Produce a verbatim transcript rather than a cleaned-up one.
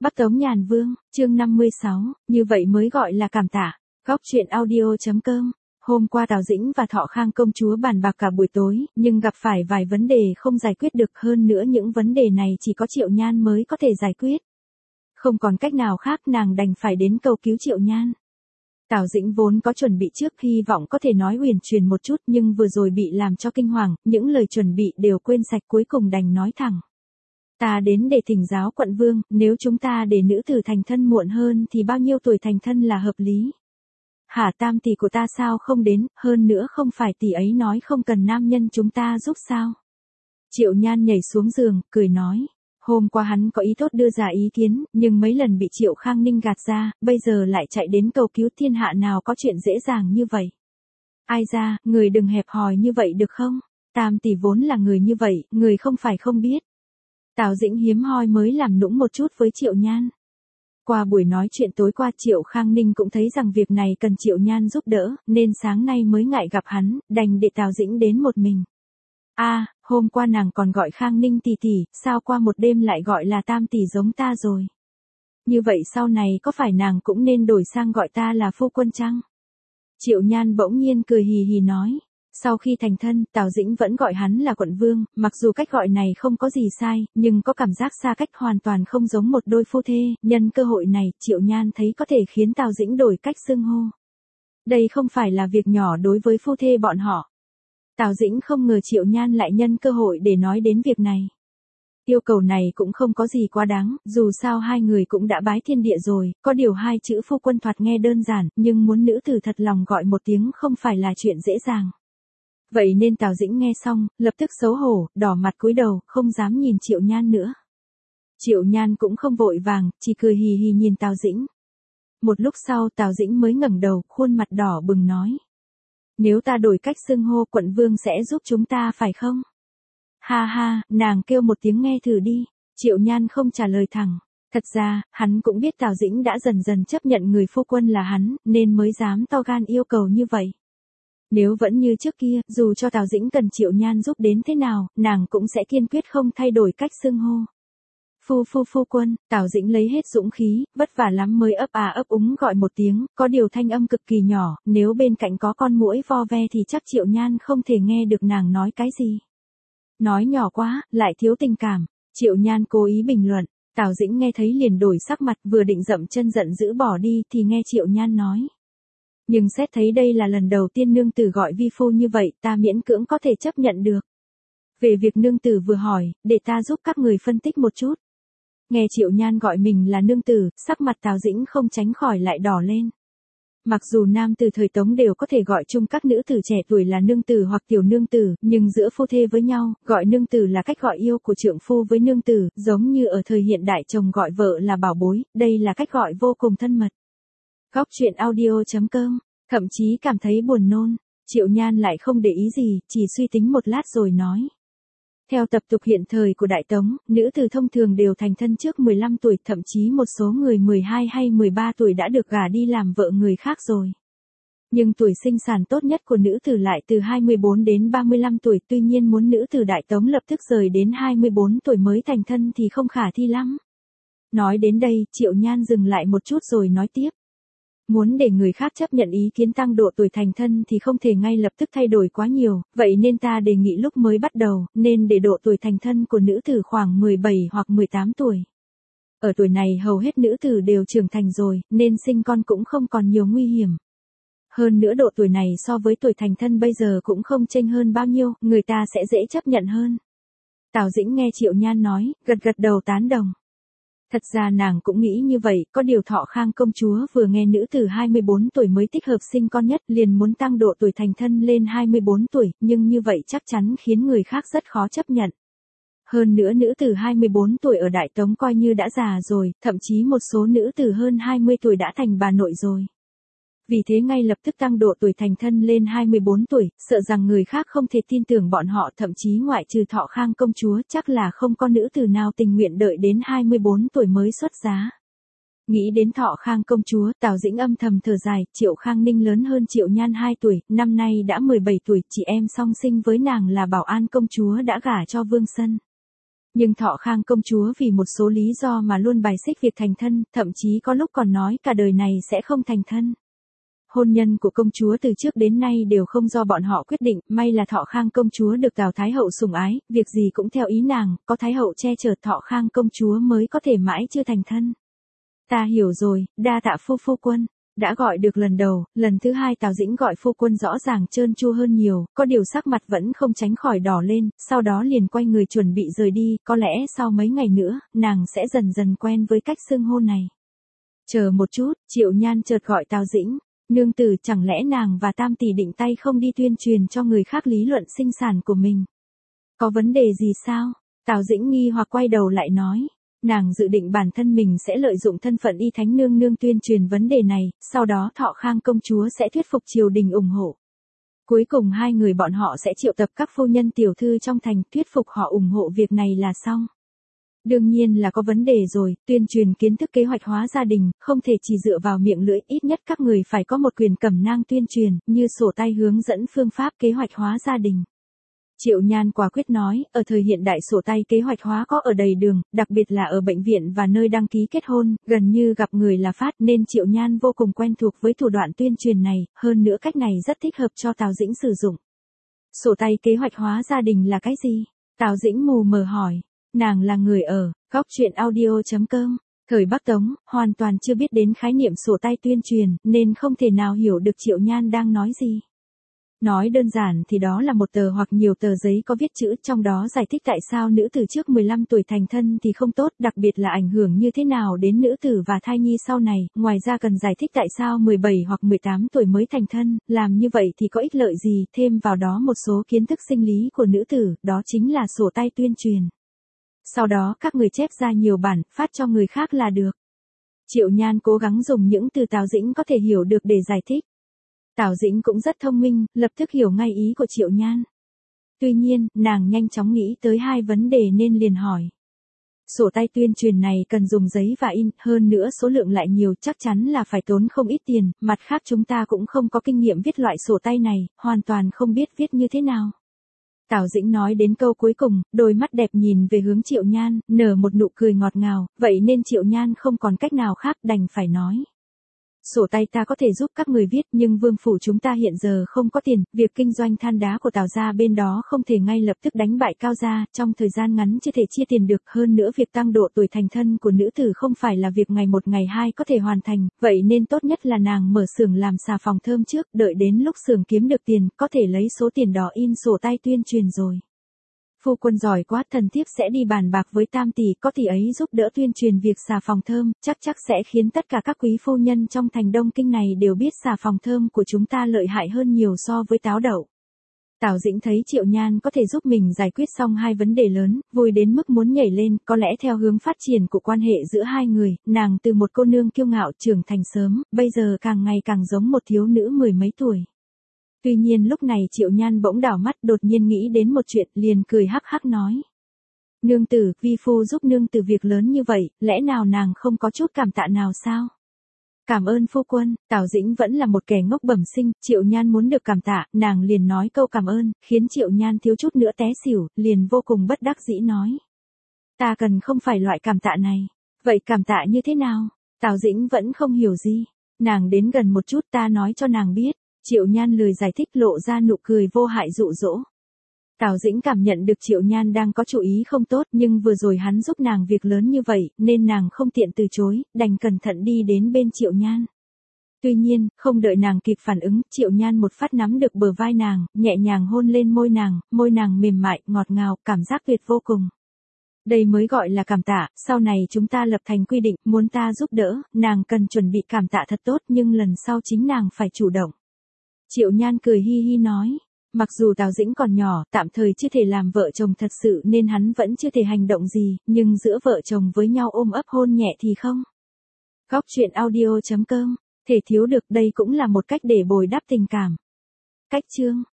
Bắc Tống Nhàn Vương, chương năm mươi sáu, như vậy mới gọi là cảm tạ. Góc truyện audio.com. Hôm qua Tào Dĩnh và Thọ Khang công chúa bàn bạc cả buổi tối, nhưng gặp phải vài vấn đề không giải quyết được, hơn nữa những vấn đề này chỉ có Triệu Nhan mới có thể giải quyết. Không còn cách nào khác, nàng đành phải đến cầu cứu Triệu Nhan. Tào Dĩnh vốn có chuẩn bị trước, hy vọng có thể nói uyển chuyển một chút, nhưng vừa rồi bị làm cho kinh hoàng, những lời chuẩn bị đều quên sạch, cuối cùng đành nói thẳng. Ta đến để thỉnh giáo quận vương, nếu chúng ta để nữ tử thành thân muộn hơn thì bao nhiêu tuổi thành thân là hợp lý? Hả, tam tỷ của ta sao không đến, hơn nữa không phải tỷ ấy nói không cần nam nhân chúng ta giúp sao? Triệu Nhan nhảy xuống giường, cười nói. Hôm qua hắn có ý tốt đưa ra ý kiến, nhưng mấy lần bị Triệu Khang Ninh gạt ra, bây giờ lại chạy đến cầu cứu, thiên hạ nào có chuyện dễ dàng như vậy. Ai ra, người đừng hẹp hòi như vậy được không? Tam tỷ vốn là người như vậy, người không phải không biết. Tào Dĩnh hiếm hoi mới làm nũng một chút với Triệu Nhan. Qua buổi nói chuyện tối qua, Triệu Khang Ninh cũng thấy rằng việc này cần Triệu Nhan giúp đỡ, nên sáng nay mới ngại gặp hắn, đành để Tào Dĩnh đến một mình. A, à, hôm qua nàng còn gọi Khang Ninh tỷ tỷ, sao qua một đêm lại gọi là tam tỷ giống ta rồi? Như vậy sau này có phải nàng cũng nên đổi sang gọi ta là phu quân chăng? Triệu Nhan bỗng nhiên cười hì hì nói. Sau khi thành thân, Tào Dĩnh vẫn gọi hắn là quận vương, mặc dù cách gọi này không có gì sai, nhưng có cảm giác xa cách, hoàn toàn không giống một đôi phu thê. Nhân cơ hội này, Triệu Nhan thấy có thể khiến Tào Dĩnh đổi cách xưng hô. Đây không phải là việc nhỏ đối với phu thê bọn họ. Tào Dĩnh không ngờ Triệu Nhan lại nhân cơ hội để nói đến việc này. Yêu cầu này cũng không có gì quá đáng, dù sao hai người cũng đã bái thiên địa rồi, có điều hai chữ phu quân thoạt nghe đơn giản, nhưng muốn nữ tử thật lòng gọi một tiếng không phải là chuyện dễ dàng. Vậy nên Tào Dĩnh nghe xong, lập tức xấu hổ, đỏ mặt cúi đầu, không dám nhìn Triệu Nhan nữa. Triệu Nhan cũng không vội vàng, chỉ cười hì hì nhìn Tào Dĩnh. Một lúc sau Tào Dĩnh mới ngẩng đầu, khuôn mặt đỏ bừng nói. Nếu ta đổi cách xưng hô, quận vương sẽ giúp chúng ta phải không? Ha ha, nàng kêu một tiếng nghe thử đi. Triệu Nhan không trả lời thẳng. Thật ra, hắn cũng biết Tào Dĩnh đã dần dần chấp nhận người phu quân là hắn, nên mới dám to gan yêu cầu như vậy. Nếu vẫn như trước kia, dù cho Tào Dĩnh cần Triệu Nhan giúp đến thế nào, nàng cũng sẽ kiên quyết không thay đổi cách xưng hô. Phu phu phu quân, Tào Dĩnh lấy hết dũng khí, vất vả lắm mới ấp à ấp úng gọi một tiếng, có điều thanh âm cực kỳ nhỏ, nếu bên cạnh có con muỗi vo ve thì chắc Triệu Nhan không thể nghe được nàng nói cái gì. Nói nhỏ quá, lại thiếu tình cảm. Triệu Nhan cố ý bình luận. Tào Dĩnh nghe thấy liền đổi sắc mặt, vừa định dậm chân giận dữ bỏ đi thì nghe Triệu Nhan nói. Nhưng xét thấy đây là lần đầu tiên nương tử gọi vi phu như vậy, ta miễn cưỡng có thể chấp nhận được. Về việc nương tử vừa hỏi, để ta giúp các người phân tích một chút. Nghe Triệu Nhan gọi mình là nương tử, sắc mặt Tào Dĩnh không tránh khỏi lại đỏ lên. Mặc dù nam tử thời Tống đều có thể gọi chung các nữ tử trẻ tuổi là nương tử hoặc tiểu nương tử, nhưng giữa phu thê với nhau, gọi nương tử là cách gọi yêu của trượng phu với nương tử, giống như ở thời hiện đại chồng gọi vợ là bảo bối, đây là cách gọi vô cùng thân mật. Góc truyện audio.com, thậm chí cảm thấy buồn nôn, Triệu Nhan lại không để ý gì, chỉ suy tính một lát rồi nói. Theo tập tục hiện thời của Đại Tống, nữ tử thông thường đều thành thân trước mười lăm tuổi, thậm chí một số người mười hai hay mười ba tuổi đã được gả đi làm vợ người khác rồi. Nhưng tuổi sinh sản tốt nhất của nữ tử lại từ hai mươi bốn đến ba mươi lăm tuổi, tuy nhiên muốn nữ tử Đại Tống lập tức rời đến hai mươi bốn tuổi mới thành thân thì không khả thi lắm. Nói đến đây, Triệu Nhan dừng lại một chút rồi nói tiếp. Muốn để người khác chấp nhận ý kiến tăng độ tuổi thành thân thì không thể ngay lập tức thay đổi quá nhiều, vậy nên ta đề nghị lúc mới bắt đầu, nên để độ tuổi thành thân của nữ tử khoảng mười bảy hoặc mười tám tuổi. Ở tuổi này hầu hết nữ tử đều trưởng thành rồi, nên sinh con cũng không còn nhiều nguy hiểm. Hơn nữa độ tuổi này so với tuổi thành thân bây giờ cũng không chênh hơn bao nhiêu, người ta sẽ dễ chấp nhận hơn. Tào Dĩnh nghe Triệu Nhan nói, gật gật đầu tán đồng. Thật ra nàng cũng nghĩ như vậy, có điều Thọ Khang công chúa vừa nghe nữ tử hai mươi bốn tuổi mới thích hợp sinh con nhất, liền muốn tăng độ tuổi thành thân lên hai mươi bốn tuổi, nhưng như vậy chắc chắn khiến người khác rất khó chấp nhận. Hơn nữa nữ tử hai mươi bốn tuổi ở Đại Tống coi như đã già rồi, thậm chí một số nữ tử hơn hai mươi tuổi đã thành bà nội rồi. Vì thế ngay lập tức tăng độ tuổi thành thân lên hai mươi bốn tuổi, sợ rằng người khác không thể tin tưởng bọn họ, thậm chí ngoại trừ Thọ Khang công chúa chắc là không có nữ tử nào tình nguyện đợi đến hai mươi bốn tuổi mới xuất giá. Nghĩ đến Thọ Khang công chúa, Tào Dĩnh âm thầm thở dài, Triệu Khang Ninh lớn hơn Triệu Nhan hai tuổi, năm nay đã mười bảy tuổi, chị em song sinh với nàng là Bảo An công chúa đã gả cho Vương Sân. Nhưng Thọ Khang công chúa vì một số lý do mà luôn bài xích việc thành thân, thậm chí có lúc còn nói cả đời này sẽ không thành thân. Hôn nhân của công chúa từ trước đến nay đều không do bọn họ quyết định, may là Thọ Khang công chúa được Tào Thái hậu sủng ái, việc gì cũng theo ý nàng, có Thái hậu che chở Thọ Khang công chúa mới có thể mãi chưa thành thân. Ta hiểu rồi, đa tạ phu phu quân. Đã gọi được lần đầu, lần thứ hai Tào Dĩnh gọi phu quân rõ ràng trơn tru hơn nhiều, có điều sắc mặt vẫn không tránh khỏi đỏ lên, sau đó liền quay người chuẩn bị rời đi, có lẽ sau mấy ngày nữa, nàng sẽ dần dần quen với cách xưng hô này. Chờ một chút, Triệu Nhan chợt gọi Tào Dĩnh, nương tử, chẳng lẽ nàng và Tam tỷ định tay không đi tuyên truyền cho người khác lý luận sinh sản của mình? Có vấn đề gì sao? Tào Dĩnh nghi hoặc quay đầu lại nói. Nàng dự định bản thân mình sẽ lợi dụng thân phận y thánh nương nương tuyên truyền vấn đề này, sau đó Thọ Khang công chúa sẽ thuyết phục triều đình ủng hộ. Cuối cùng hai người bọn họ sẽ triệu tập các phu nhân tiểu thư trong thành thuyết phục họ ủng hộ việc này là xong. Đương nhiên là có vấn đề rồi, tuyên truyền kiến thức kế hoạch hóa gia đình, không thể chỉ dựa vào miệng lưỡi, ít nhất các người phải có một quyền cẩm nang tuyên truyền, như sổ tay hướng dẫn phương pháp kế hoạch hóa gia đình. Triệu Nhan quả quyết nói, ở thời hiện đại sổ tay kế hoạch hóa có ở đầy đường, đặc biệt là ở bệnh viện và nơi đăng ký kết hôn, gần như gặp người là phát, nên Triệu Nhan vô cùng quen thuộc với thủ đoạn tuyên truyền này, hơn nữa cách này rất thích hợp cho Tào Dĩnh sử dụng. Sổ tay kế hoạch hóa gia đình là cái gì? Tào Dĩnh mù mờ hỏi. Nàng là người ở góc truyện audio chấm com. Thời Bắc Tống, hoàn toàn chưa biết đến khái niệm sổ tay tuyên truyền, nên không thể nào hiểu được Triệu Nhan đang nói gì. Nói đơn giản thì đó là một tờ hoặc nhiều tờ giấy có viết chữ, trong đó giải thích tại sao nữ tử trước mười lăm tuổi thành thân thì không tốt, đặc biệt là ảnh hưởng như thế nào đến nữ tử và thai nhi sau này, ngoài ra cần giải thích tại sao mười bảy hoặc mười tám tuổi mới thành thân, làm như vậy thì có ích lợi gì, thêm vào đó một số kiến thức sinh lý của nữ tử, đó chính là sổ tay tuyên truyền. Sau đó các người chép ra nhiều bản, phát cho người khác là được. Triệu Nhan cố gắng dùng những từ Tào Dĩnh có thể hiểu được để giải thích. Tào Dĩnh cũng rất thông minh, lập tức hiểu ngay ý của Triệu Nhan. Tuy nhiên, nàng nhanh chóng nghĩ tới hai vấn đề nên liền hỏi. Sổ tay tuyên truyền này cần dùng giấy và in, hơn nữa số lượng lại nhiều, chắc chắn là phải tốn không ít tiền, mặt khác chúng ta cũng không có kinh nghiệm viết loại sổ tay này, hoàn toàn không biết viết như thế nào. Tào Dĩnh nói đến câu cuối cùng, đôi mắt đẹp nhìn về hướng Triệu Nhan, nở một nụ cười ngọt ngào, vậy nên Triệu Nhan không còn cách nào khác đành phải nói. Sổ tay ta có thể giúp các người viết, nhưng vương phủ chúng ta hiện giờ không có tiền, việc kinh doanh than đá của Tào gia bên đó không thể ngay lập tức đánh bại Cao gia, trong thời gian ngắn chưa thể chia tiền được, hơn nữa việc tăng độ tuổi thành thân của nữ tử không phải là việc ngày một ngày hai có thể hoàn thành, vậy nên tốt nhất là nàng mở xưởng làm xà phòng thơm trước, đợi đến lúc xưởng kiếm được tiền, có thể lấy số tiền đó in sổ tay tuyên truyền rồi. Phu quân giỏi quá, thần thiếp sẽ đi bàn bạc với Tam tỷ, có tỷ ấy giúp đỡ tuyên truyền việc xà phòng thơm, chắc chắc sẽ khiến tất cả các quý phu nhân trong thành Đông Kinh này đều biết xà phòng thơm của chúng ta lợi hại hơn nhiều so với táo đậu. Tào Dĩnh thấy Triệu Nhan có thể giúp mình giải quyết xong hai vấn đề lớn, vui đến mức muốn nhảy lên, có lẽ theo hướng phát triển của quan hệ giữa hai người, nàng từ một cô nương kiêu ngạo trưởng thành sớm, bây giờ càng ngày càng giống một thiếu nữ mười mấy tuổi. Tuy nhiên lúc này Triệu Nhan bỗng đảo mắt, đột nhiên nghĩ đến một chuyện, liền cười hắc hắc nói. Nương tử, vi phu giúp nương tử việc lớn như vậy, lẽ nào nàng không có chút cảm tạ nào sao? Cảm ơn phu quân. Tào Dĩnh vẫn là một kẻ ngốc bẩm sinh, Triệu Nhan muốn được cảm tạ, nàng liền nói câu cảm ơn, khiến Triệu Nhan thiếu chút nữa té xỉu, liền vô cùng bất đắc dĩ nói. Ta cần không phải loại cảm tạ này. Vậy cảm tạ như thế nào? Tào Dĩnh vẫn không hiểu gì. Nàng đến gần một chút, ta nói cho nàng biết. Triệu Nhan lười giải thích, lộ ra nụ cười vô hại dụ dỗ. Tào Dĩnh cảm nhận được Triệu Nhan đang có chủ ý không tốt, nhưng vừa rồi hắn giúp nàng việc lớn như vậy, nên nàng không tiện từ chối, đành cẩn thận đi đến bên Triệu Nhan. Tuy nhiên, không đợi nàng kịp phản ứng, Triệu Nhan một phát nắm được bờ vai nàng, nhẹ nhàng hôn lên môi nàng, môi nàng mềm mại, ngọt ngào, cảm giác tuyệt vô cùng. Đây mới gọi là cảm tạ, sau này chúng ta lập thành quy định, muốn ta giúp đỡ, nàng cần chuẩn bị cảm tạ thật tốt, nhưng lần sau chính nàng phải chủ động. Triệu Nhan cười hi hi nói, mặc dù Tào Dĩnh còn nhỏ, tạm thời chưa thể làm vợ chồng thật sự nên hắn vẫn chưa thể hành động gì, nhưng giữa vợ chồng với nhau ôm ấp hôn nhẹ thì không. Góc truyện audio chấm com, thể thiếu được, đây cũng là một cách để bồi đắp tình cảm. Cách chương